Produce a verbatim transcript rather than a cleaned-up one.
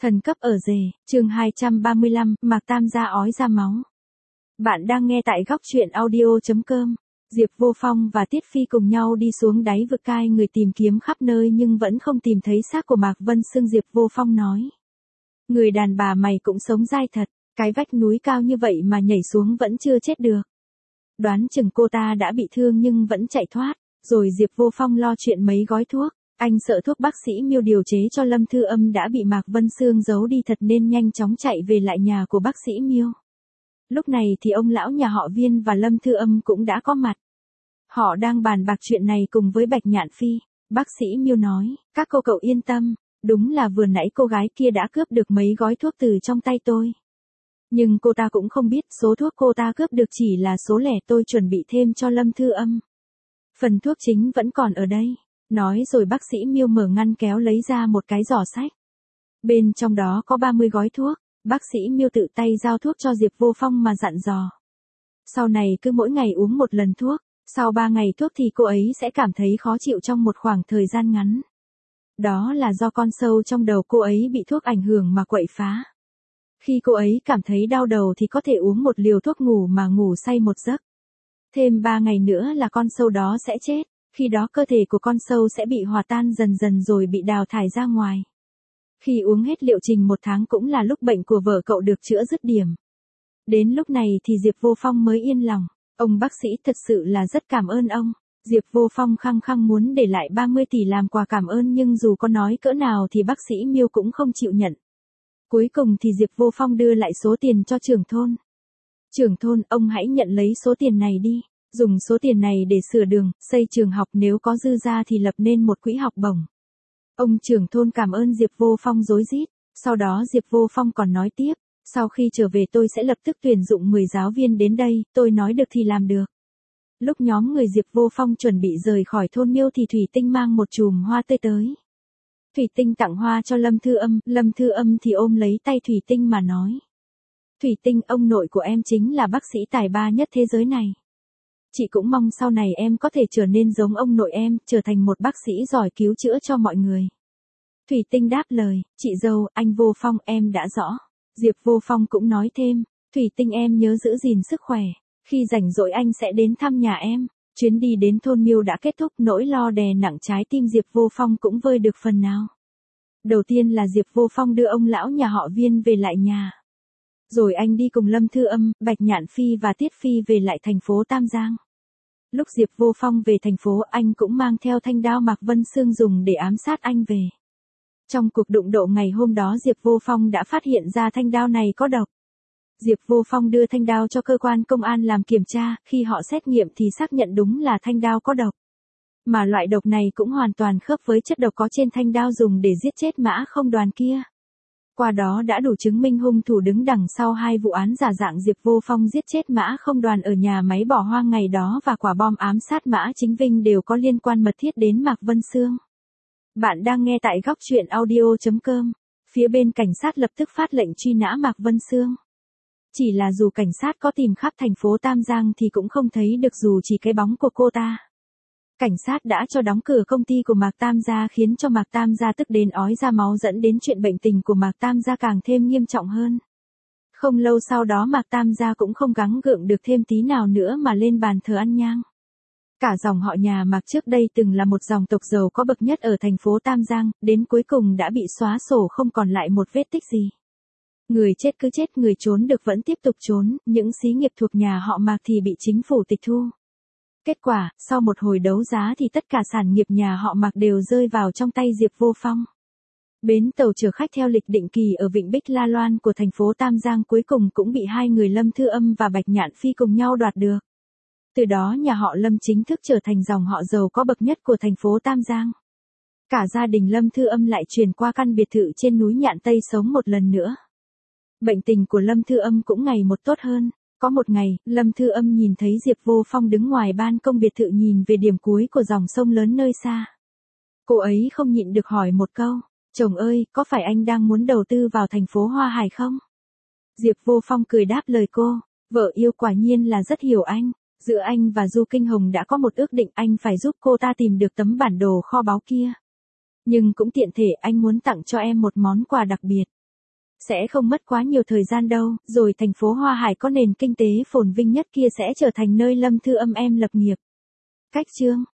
Thần cấp ở rể, chương hai trăm ba mươi lăm, Mạc Tam gia ói ra máu. Bạn đang nghe tại góc truyện audio chấm com. Diệp Vô Phong và Tiết Phi cùng nhau đi xuống đáy vực cai người tìm kiếm khắp nơi nhưng vẫn không tìm thấy xác của Mạc Vân Sương. Diệp Vô Phong nói. Người đàn bà mày cũng sống dai thật, cái vách núi cao như vậy mà nhảy xuống vẫn chưa chết được. Đoán chừng cô ta đã bị thương nhưng vẫn chạy thoát, rồi Diệp Vô Phong lo chuyện mấy gói thuốc. Anh sợ thuốc bác sĩ Miêu điều chế cho Lâm Thư Âm đã bị Mạc Vân Sương giấu đi thật nên nhanh chóng chạy về lại nhà của bác sĩ Miêu. Lúc này thì ông lão nhà họ Viên và Lâm Thư Âm cũng đã có mặt. Họ đang bàn bạc chuyện này cùng với Bạch Nhạn Phi. Bác sĩ Miêu nói, các cô cậu yên tâm, đúng là vừa nãy cô gái kia đã cướp được mấy gói thuốc từ trong tay tôi. Nhưng cô ta cũng không biết số thuốc cô ta cướp được chỉ là số lẻ tôi chuẩn bị thêm cho Lâm Thư Âm. Phần thuốc chính vẫn còn ở đây. Nói rồi bác sĩ Miêu mở ngăn kéo lấy ra một cái giỏ sách. Bên trong đó có ba mươi gói thuốc, bác sĩ Miêu tự tay giao thuốc cho Diệp Vô Phong mà dặn dò. Sau này cứ mỗi ngày uống một lần thuốc, sau ba ngày thuốc thì cô ấy sẽ cảm thấy khó chịu trong một khoảng thời gian ngắn. Đó là do con sâu trong đầu cô ấy bị thuốc ảnh hưởng mà quậy phá. Khi cô ấy cảm thấy đau đầu thì có thể uống một liều thuốc ngủ mà ngủ say một giấc. Thêm ba ngày nữa là con sâu đó sẽ chết. Khi đó cơ thể của con sâu sẽ bị hòa tan dần dần rồi bị đào thải ra ngoài. Khi uống hết liệu trình một tháng cũng là lúc bệnh của vợ cậu được chữa dứt điểm. Đến lúc này thì Diệp Vô Phong mới yên lòng. Ông bác sĩ thật sự là rất cảm ơn ông. Diệp Vô Phong khăng khăng muốn để lại ba mươi tỷ làm quà cảm ơn nhưng dù có nói cỡ nào thì bác sĩ Miêu cũng không chịu nhận. Cuối cùng thì Diệp Vô Phong đưa lại số tiền cho trưởng thôn. Trưởng thôn, ông hãy nhận lấy số tiền này đi. Dùng số tiền này để sửa đường, xây trường học, nếu có dư ra thì lập nên một quỹ học bổng. Ông trưởng thôn cảm ơn Diệp Vô Phong rối rít. Sau đó Diệp Vô Phong còn nói tiếp, sau khi trở về tôi sẽ lập tức tuyển dụng mười giáo viên đến đây, tôi nói được thì làm được. Lúc nhóm người Diệp Vô Phong chuẩn bị rời khỏi thôn Miêu thì Thủy Tinh mang một chùm hoa tươi tới. Thủy Tinh tặng hoa cho Lâm Thư Âm, Lâm Thư Âm thì ôm lấy tay Thủy Tinh mà nói. Thủy Tinh, ông nội của em chính là bác sĩ tài ba nhất thế giới này. Chị cũng mong sau này em có thể trở nên giống ông nội em, trở thành một bác sĩ giỏi cứu chữa cho mọi người. Thủy Tinh đáp lời, chị dâu, anh Vô Phong, em đã rõ. Diệp Vô Phong cũng nói thêm, Thủy Tinh em nhớ giữ gìn sức khỏe, khi rảnh rỗi anh sẽ đến thăm nhà em. Chuyến đi đến thôn Miêu đã kết thúc, nỗi lo đè nặng trái tim Diệp Vô Phong cũng vơi được phần nào. Đầu tiên là Diệp Vô Phong đưa ông lão nhà họ Viên về lại nhà. Rồi anh đi cùng Lâm Thư Âm, Bạch Nhạn Phi và Tiết Phi về lại thành phố Tam Giang. Lúc Diệp Vô Phong về thành phố anh cũng mang theo thanh đao Mạc Vân Sương dùng để ám sát anh về. Trong cuộc đụng độ ngày hôm đó Diệp Vô Phong đã phát hiện ra thanh đao này có độc. Diệp Vô Phong đưa thanh đao cho cơ quan công an làm kiểm tra, khi họ xét nghiệm thì xác nhận đúng là thanh đao có độc. Mà loại độc này cũng hoàn toàn khớp với chất độc có trên thanh đao dùng để giết chết Mã Không Đoàn kia. Qua đó đã đủ chứng minh hung thủ đứng đằng sau hai vụ án giả dạng Diệp Vô Phong giết chết Mã Không Đoàn ở nhà máy bỏ hoang ngày đó và quả bom ám sát Mã Chính Vinh đều có liên quan mật thiết đến Mạc Vân Sương. Bạn đang nghe tại góc truyện audio chấm com. Phía bên cảnh sát lập tức phát lệnh truy nã Mạc Vân Sương. Chỉ là dù cảnh sát có tìm khắp thành phố Tam Giang thì cũng không thấy được dù chỉ cái bóng của cô ta. Cảnh sát đã cho đóng cửa công ty của Mạc Tam gia khiến cho Mạc Tam gia tức đến ói ra máu dẫn đến chuyện bệnh tình của Mạc Tam gia càng thêm nghiêm trọng hơn. Không lâu sau đó Mạc Tam gia cũng không gắng gượng được thêm tí nào nữa mà lên bàn thờ ăn nhang. Cả dòng họ nhà Mạc trước đây từng là một dòng tộc giàu có bậc nhất ở thành phố Tam Giang, đến cuối cùng đã bị xóa sổ không còn lại một vết tích gì. Người chết cứ chết, người trốn được vẫn tiếp tục trốn, những xí nghiệp thuộc nhà họ Mạc thì bị chính phủ tịch thu. Kết quả, sau một hồi đấu giá thì tất cả sản nghiệp nhà họ Mạc đều rơi vào trong tay Diệp Vô Phong. Bến tàu chở khách theo lịch định kỳ ở Vịnh Bích La Loan của thành phố Tam Giang cuối cùng cũng bị hai người Lâm Thư Âm và Bạch Nhạn Phi cùng nhau đoạt được. Từ đó nhà họ Lâm chính thức trở thành dòng họ giàu có bậc nhất của thành phố Tam Giang. Cả gia đình Lâm Thư Âm lại chuyển qua căn biệt thự trên núi Nhạn Tây sống một lần nữa. Bệnh tình của Lâm Thư Âm cũng ngày một tốt hơn. Có một ngày, Lâm Thư Âm nhìn thấy Diệp Vô Phong đứng ngoài ban công biệt thự nhìn về điểm cuối của dòng sông lớn nơi xa. Cô ấy không nhịn được hỏi một câu, chồng ơi, có phải anh đang muốn đầu tư vào thành phố Hoa Hải không? Diệp Vô Phong cười đáp lời cô, vợ yêu quả nhiên là rất hiểu anh, giữa anh và Du Kinh Hồng đã có một ước định anh phải giúp cô ta tìm được tấm bản đồ kho báu kia. Nhưng cũng tiện thể anh muốn tặng cho em một món quà đặc biệt. Sẽ không mất quá nhiều thời gian đâu, rồi thành phố Hoa Hải có nền kinh tế phồn vinh nhất kia sẽ trở thành nơi Lâm Thư Âm em lập nghiệp. Cách chương